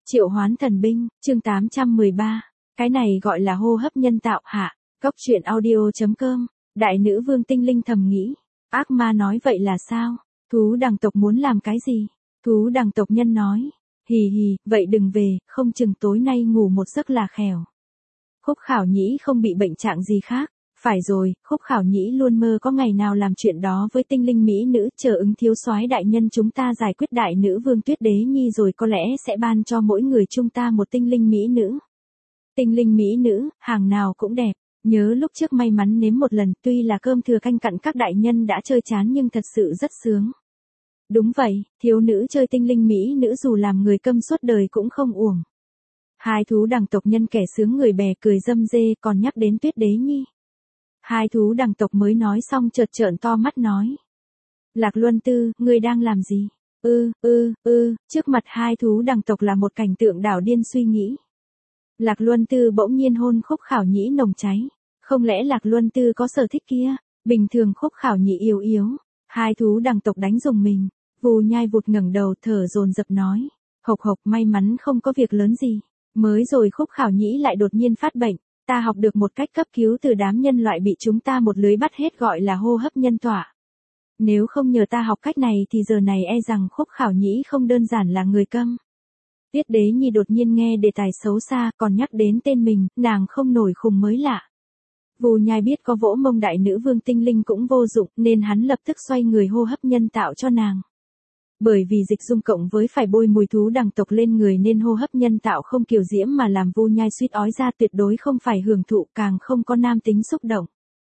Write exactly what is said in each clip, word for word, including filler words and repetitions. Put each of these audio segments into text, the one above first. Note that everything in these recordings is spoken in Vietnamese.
Triệu hoán thần binh, chương tám trăm mười ba. Cái này gọi là hô hấp nhân tạo hả? Cốc truyện audio.com. Đại nữ vương tinh linh thầm nghĩ. Ác ma nói vậy là sao? Thú đằng tộc muốn làm cái gì? Thú đằng tộc nhân nói. Hì hì, vậy đừng về, không chừng tối nay ngủ một giấc là khèo. Khúc Khảo Nhĩ không bị bệnh trạng gì khác. Phải rồi, Khúc Khảo Nhĩ luôn mơ có ngày nào làm chuyện đó với tinh linh mỹ nữ, chờ ứng thiếu soái đại nhân chúng ta giải quyết đại nữ vương Tuyết Đế Nhi rồi có lẽ sẽ ban cho mỗi người chúng ta một tinh linh mỹ nữ. Tinh linh mỹ nữ, hàng nào cũng đẹp. Nhớ lúc trước may mắn nếm một lần, tuy là cơm thừa canh cặn các đại nhân đã chơi chán nhưng thật sự rất sướng. Đúng vậy, thiếu nữ chơi tinh linh mỹ nữ dù làm người câm suốt đời cũng không uổng. Hai thú đằng tộc nhân kẻ sướng người bè cười râm rê còn nhắc đến Tuyết Đế Nhi. Hai thú đằng tộc mới nói xong chợt trợn to mắt nói. Lạc Luân Tư, ngươi đang làm gì? Ư, ư, ư, trước mặt hai thú đằng tộc là một cảnh tượng đảo điên suy nghĩ. Lạc Luân Tư bỗng nhiên hôn Khúc Khảo Nhĩ nồng cháy. Không lẽ Lạc Luân Tư có sở thích kia? Bình thường Khúc Khảo Nhĩ yếu yếu. Hai thú đằng tộc đánh rùng mình. Vù Nhai vụt ngẩng đầu thở dồn dập nói. Hộc hộc may mắn không có việc lớn gì. Mới rồi Khúc Khảo Nhĩ lại đột nhiên phát bệnh. Ta học được một cách cấp cứu từ đám nhân loại bị chúng ta một lưới bắt hết gọi là hô hấp nhân tỏa. Nếu không nhờ ta học cách này thì giờ này e rằng Khúc Khảo Nhĩ không đơn giản là người câm. Tuyết Đế Nhi đột nhiên nghe đề tài xấu xa còn nhắc đến tên mình, nàng không nổi khùng mới lạ. Vù Nhai biết có vỗ mông đại nữ vương tinh linh cũng vô dụng nên hắn lập tức xoay người hô hấp nhân tạo cho nàng. Bởi vì dịch dung cộng với phải bôi mùi thú đằng tộc lên người nên hô hấp nhân tạo không kiều diễm mà làm Vu Nhai suýt ói ra, tuyệt đối không phải hưởng thụ, càng không có nam tính xúc động.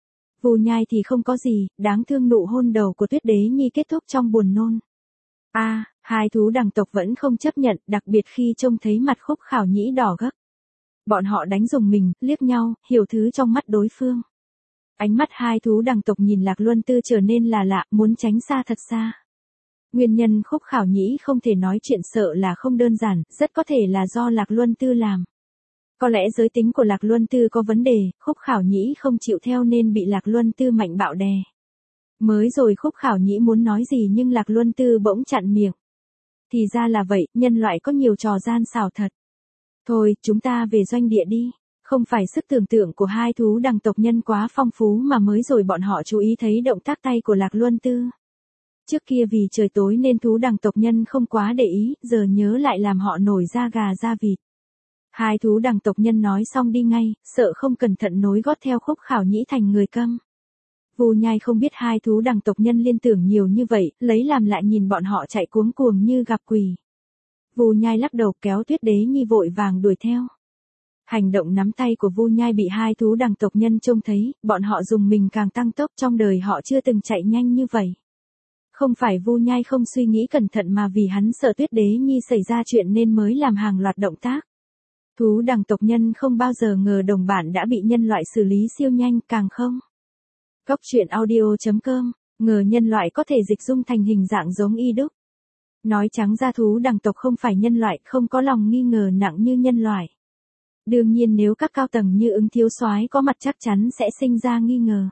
Vu Nhai thì không có gì, đáng thương nụ hôn đầu của Tuyết Đế Nhi kết thúc trong buồn nôn. A, à, hai thú đằng tộc vẫn không chấp nhận, đặc biệt khi trông thấy mặt Khúc Khảo Nhĩ đỏ gấp. Bọn họ đánh rùng mình, liếc nhau, hiểu thứ trong mắt đối phương. Ánh mắt hai thú đằng tộc nhìn Lạc Luân Tư trở nên là lạ, muốn tránh xa thật xa. Nguyên nhân Khúc Khảo Nhĩ không thể nói chuyện sợ là không đơn giản, rất có thể là do Lạc Luân Tư làm. Có lẽ giới tính của Lạc Luân Tư có vấn đề, Khúc Khảo Nhĩ không chịu theo nên bị Lạc Luân Tư mạnh bạo đè. Mới rồi Khúc Khảo Nhĩ muốn nói gì nhưng Lạc Luân Tư bỗng chặn miệng. Thì ra là vậy, nhân loại có nhiều trò gian xảo thật. Thôi, chúng ta về doanh địa đi. Không phải sức tưởng tượng của hai thú đằng tộc nhân quá phong phú mà mới rồi bọn họ chú ý thấy động tác tay của Lạc Luân Tư. Trước kia vì trời tối nên thú đằng tộc nhân không quá để ý, giờ nhớ lại làm họ nổi da gà da vịt. Hai thú đằng tộc nhân nói xong đi ngay, sợ không cẩn thận nối gót theo Khúc Khảo Nhĩ thành người câm. Vù Nhai không biết hai thú đằng tộc nhân liên tưởng nhiều như vậy, lấy làm lại nhìn bọn họ chạy cuống cuồng như gặp quỷ. Vù Nhai lắc đầu kéo Tuyết Đế Nhi vội vàng đuổi theo. Hành động nắm tay của Vu Nhai bị hai thú đằng tộc nhân trông thấy, bọn họ dùng mình càng tăng tốc, trong đời họ chưa từng chạy nhanh như vậy. Không phải Vu Nhai không suy nghĩ cẩn thận mà vì hắn sợ Tuyết Đế Nhi xảy ra chuyện nên mới làm hàng loạt động tác. Thú đằng tộc nhân không bao giờ ngờ đồng bạn đã bị nhân loại xử lý siêu nhanh, càng không. Cốc truyện audio.com, ngờ nhân loại có thể dịch dung thành hình dạng giống y đúc. Nói trắng ra thú đằng tộc không phải nhân loại, không có lòng nghi ngờ nặng như nhân loại. Đương nhiên nếu các cao tầng như ứng thiếu soái có mặt chắc chắn sẽ sinh ra nghi ngờ.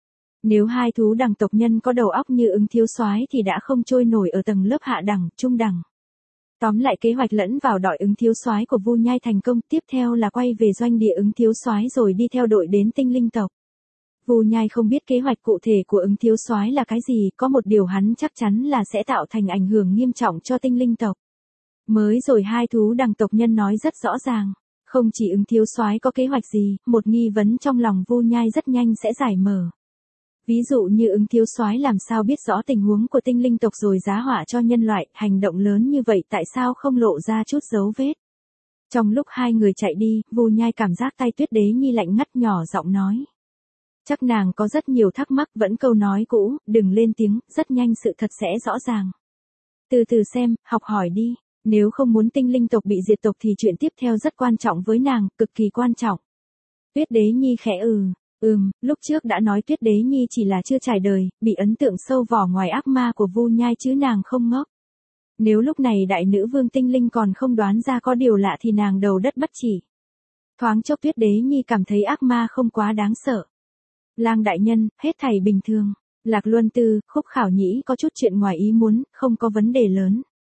Nếu hai thú đằng tộc nhân có đầu óc như ứng thiếu soái thì đã không trôi nổi ở tầng lớp hạ đẳng, trung đẳng. Tóm lại kế hoạch lẫn vào đội ứng thiếu soái của Vu Nhai thành công, tiếp theo là quay về doanh địa ứng thiếu soái rồi đi theo đội đến tinh linh tộc. Vu Nhai không biết kế hoạch cụ thể của ứng thiếu soái là cái gì, có một điều hắn chắc chắn là sẽ tạo thành ảnh hưởng nghiêm trọng cho tinh linh tộc. Mới rồi hai thú đằng tộc nhân nói rất rõ ràng, không chỉ ứng thiếu soái có kế hoạch gì, một nghi vấn trong lòng Vu Nhai rất nhanh sẽ giải mở. Ví dụ như ứng thiếu soái làm sao biết rõ tình huống của tinh linh tộc rồi giá họa cho nhân loại, hành động lớn như vậy tại sao không lộ ra chút dấu vết. Trong lúc hai người chạy đi, Vu Nhai cảm giác tay Tuyết Đế Nhi lạnh ngắt, nhỏ giọng nói. Chắc nàng có rất nhiều thắc mắc, vẫn câu nói cũ, đừng lên tiếng, rất nhanh sự thật sẽ rõ ràng. Từ từ xem, học hỏi đi, nếu không muốn tinh linh tộc bị diệt tộc thì chuyện tiếp theo rất quan trọng với nàng, cực kỳ quan trọng. Tuyết Đế Nhi khẽ ừ. Ừm, lúc trước đã nói Tuyết Đế Nhi chỉ là chưa trải đời, bị ấn tượng sâu vỏ ngoài ác ma của Vu Nhai chứ nàng không ngốc. Nếu lúc này đại nữ vương tinh linh còn không đoán ra có điều lạ thì nàng đầu đất bất chỉ. Thoáng chốc Tuyết Đế Nhi cảm thấy ác ma không quá đáng sợ. Lang đại nhân, hết thảy bình thường. Lạc Luân Tư, Khúc Khảo Nhĩ có chút chuyện ngoài ý muốn, không có vấn đề lớn.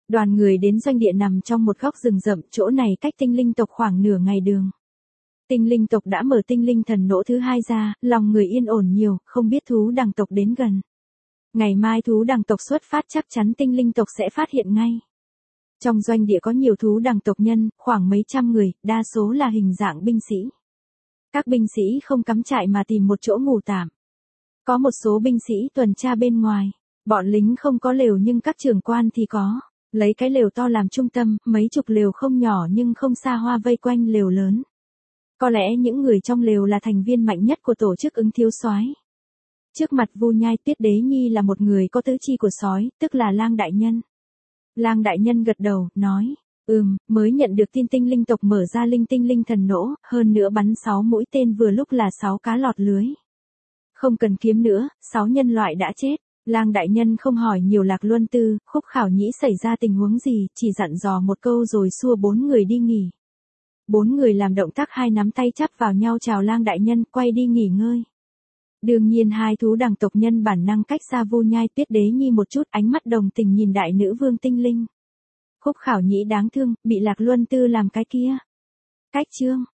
Đoàn người đến doanh địa nằm trong một góc rừng rậm, chỗ này cách tinh linh tộc khoảng nửa ngày đường. Tinh linh tộc đã mở tinh linh thần nỗ thứ hai ra, lòng người yên ổn nhiều, không biết thú đằng tộc đến gần. Ngày mai thú đằng tộc xuất phát chắc chắn tinh linh tộc sẽ phát hiện ngay. Trong doanh địa có nhiều thú đằng tộc nhân, khoảng mấy trăm người, đa số là hình dạng binh sĩ. Các binh sĩ không cắm trại mà tìm một chỗ ngủ tạm. Có một số binh sĩ tuần tra bên ngoài. Bọn lính không có lều nhưng các trưởng quan thì có. Lấy cái lều to làm trung tâm, mấy chục lều không nhỏ nhưng không xa hoa vây quanh lều lớn. Có lẽ những người trong lều là thành viên mạnh nhất của tổ chức ứng thiếu soái. Trước mặt Vu Nhai Tuyết Đế Nhi là một người có tứ chi của sói, tức là Lang đại nhân. Lang đại nhân gật đầu, nói, ừm, mới nhận được tin tinh linh tộc mở ra linh tinh linh thần nỗ, hơn nữa bắn sáu mũi tên vừa lúc là sáu cá lọt lưới. Không cần kiếm nữa, sáu nhân loại đã chết. Lang đại nhân không hỏi nhiều Lạc Luân Tư, Khúc Khảo Nhĩ xảy ra tình huống gì, chỉ dặn dò một câu rồi xua bốn người đi nghỉ. Bốn người làm động tác hai nắm tay chắp vào nhau chào Lang đại nhân, quay đi nghỉ ngơi. Đương nhiên hai thú đằng tộc nhân bản năng cách xa Vu Nhai Tuyết Đế Nhi một chút, ánh mắt đồng tình nhìn đại nữ vương tinh linh. Khúc Khảo Nhĩ đáng thương, bị Lạc Luân Tư làm cái kia. Cách chương